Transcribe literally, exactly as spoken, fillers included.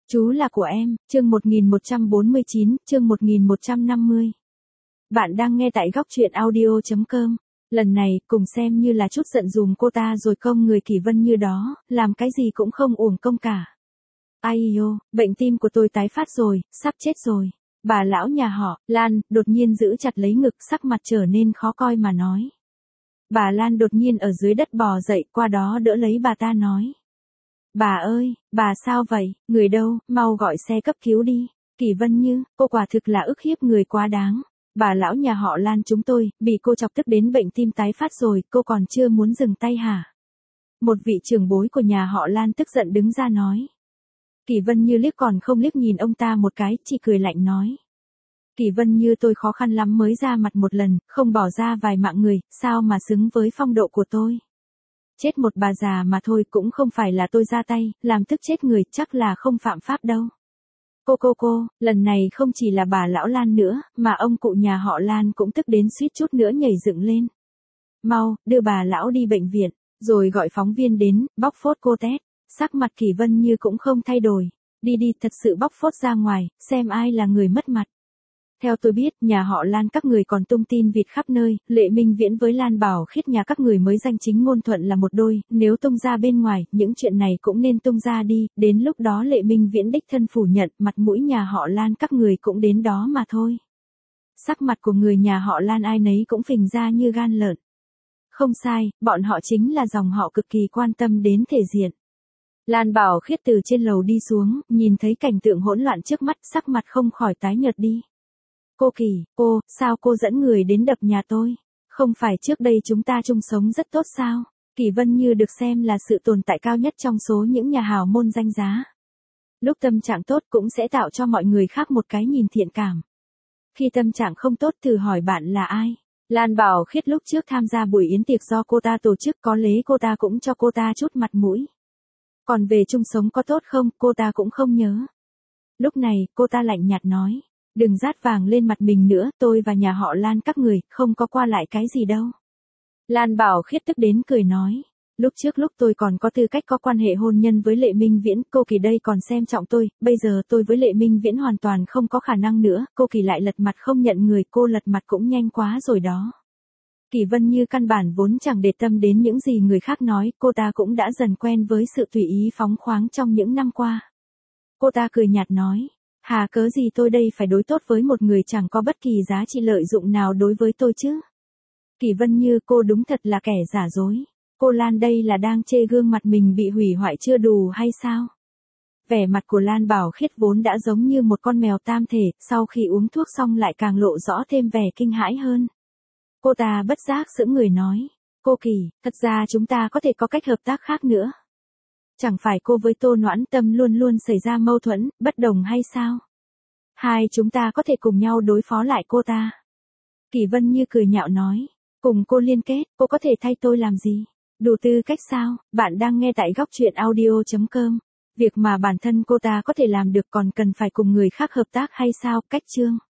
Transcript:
Chú là của em, chương một nghìn một trăm bốn mươi chín, chương một nghìn một trăm năm mươi. Bạn đang nghe tại góc truyện audio chấm com. Lần này, cùng xem như là chút giận dùm cô ta rồi công người Kỳ Vân Như đó, làm cái gì cũng không uổng công cả. Ai yo, bệnh tim của tôi tái phát rồi, sắp chết rồi. Bà lão nhà họ, Lan, đột nhiên giữ chặt lấy ngực, sắc mặt trở nên khó coi mà nói. Bà Lan đột nhiên ở dưới đất bò dậy, qua đó đỡ lấy bà ta nói. Bà ơi, bà sao vậy, người đâu, mau gọi xe cấp cứu đi. Kỳ Vân Như, cô quả thực là ức hiếp người quá đáng. Bà lão nhà họ Lan chúng tôi, bị cô chọc tức đến bệnh tim tái phát rồi, cô còn chưa muốn dừng tay hả? Một vị trưởng bối của nhà họ Lan tức giận đứng ra nói. Kỳ Vân Như liếc còn không liếc nhìn ông ta một cái, chỉ cười lạnh nói. Kỳ Vân Như tôi khó khăn lắm mới ra mặt một lần, không bỏ ra vài mạng người, sao mà xứng với phong độ của tôi. Chết một bà già mà thôi cũng không phải là tôi ra tay, làm tức chết người chắc là không phạm pháp đâu. Cô cô cô, lần này không chỉ là bà lão Lan nữa, mà ông cụ nhà họ Lan cũng tức đến suýt chút nữa nhảy dựng lên. Mau, đưa bà lão đi bệnh viện, rồi gọi phóng viên đến, bóc phốt cô tét. Sắc mặt Kỳ Vân Như cũng không thay đổi. Đi đi, thật sự bóc phốt ra ngoài, xem ai là người mất mặt. Theo tôi biết, nhà họ Lan các người còn tung tin vịt khắp nơi, Lệ Minh Viễn với Lan Bảo Khiết nhà các người mới danh chính ngôn thuận là một đôi, nếu tung ra bên ngoài, những chuyện này cũng nên tung ra đi, đến lúc đó Lệ Minh Viễn đích thân phủ nhận, mặt mũi nhà họ Lan các người cũng đến đó mà thôi. Sắc mặt của người nhà họ Lan ai nấy cũng phình ra như gan lợn. Không sai, bọn họ chính là dòng họ cực kỳ quan tâm đến thể diện. Lan Bảo Khiết từ trên lầu đi xuống, nhìn thấy cảnh tượng hỗn loạn trước mắt, sắc mặt không khỏi tái nhợt đi. Cô Kỳ, cô, sao cô dẫn người đến đập nhà tôi? Không phải trước đây chúng ta chung sống rất tốt sao? Kỳ Vân Như được xem là sự tồn tại cao nhất trong số những nhà hào môn danh giá. Lúc tâm trạng tốt cũng sẽ tạo cho mọi người khác một cái nhìn thiện cảm. Khi tâm trạng không tốt thử hỏi bạn là ai? Lan Bảo Khiết lúc trước tham gia buổi yến tiệc do cô ta tổ chức có lẽ cô ta cũng cho cô ta chút mặt mũi. Còn về chung sống có tốt không, cô ta cũng không nhớ. Lúc này, cô ta lạnh nhạt nói. Đừng rát vàng lên mặt mình nữa, tôi và nhà họ Lan các người, không có qua lại cái gì đâu. Lan Bảo Khiết tức đến cười nói. Lúc trước lúc tôi còn có tư cách có quan hệ hôn nhân với Lệ Minh Viễn, cô Kỳ đây còn xem trọng tôi, bây giờ tôi với Lệ Minh Viễn hoàn toàn không có khả năng nữa, cô Kỳ lại lật mặt không nhận người, cô lật mặt cũng nhanh quá rồi đó. Kỳ Vân Như căn bản vốn chẳng để tâm đến những gì người khác nói, cô ta cũng đã dần quen với sự tùy ý phóng khoáng trong những năm qua. Cô ta cười nhạt nói. Hà cớ gì tôi đây phải đối tốt với một người chẳng có bất kỳ giá trị lợi dụng nào đối với tôi chứ? Kỳ Vân Như cô đúng thật là kẻ giả dối. Cô Lan đây là đang chê gương mặt mình bị hủy hoại chưa đủ hay sao? Vẻ mặt của Lan Bảo Khiết vốn đã giống như một con mèo tam thể, sau khi uống thuốc xong lại càng lộ rõ thêm vẻ kinh hãi hơn. Cô ta bất giác sững người nói. Cô Kỳ, thật ra chúng ta có thể có cách hợp tác khác nữa. Chẳng phải cô với Tô Noãn Tâm luôn luôn xảy ra mâu thuẫn, bất đồng hay sao? Hai chúng ta có thể cùng nhau đối phó lại cô ta. Kỳ Vân Như cười nhạo nói. Cùng cô liên kết, cô có thể thay tôi làm gì? Đủ tư cách sao? Bạn đang nghe tại góc truyện audio chấm com. Việc mà bản thân cô ta có thể làm được còn cần phải cùng người khác hợp tác hay sao? Cách chương.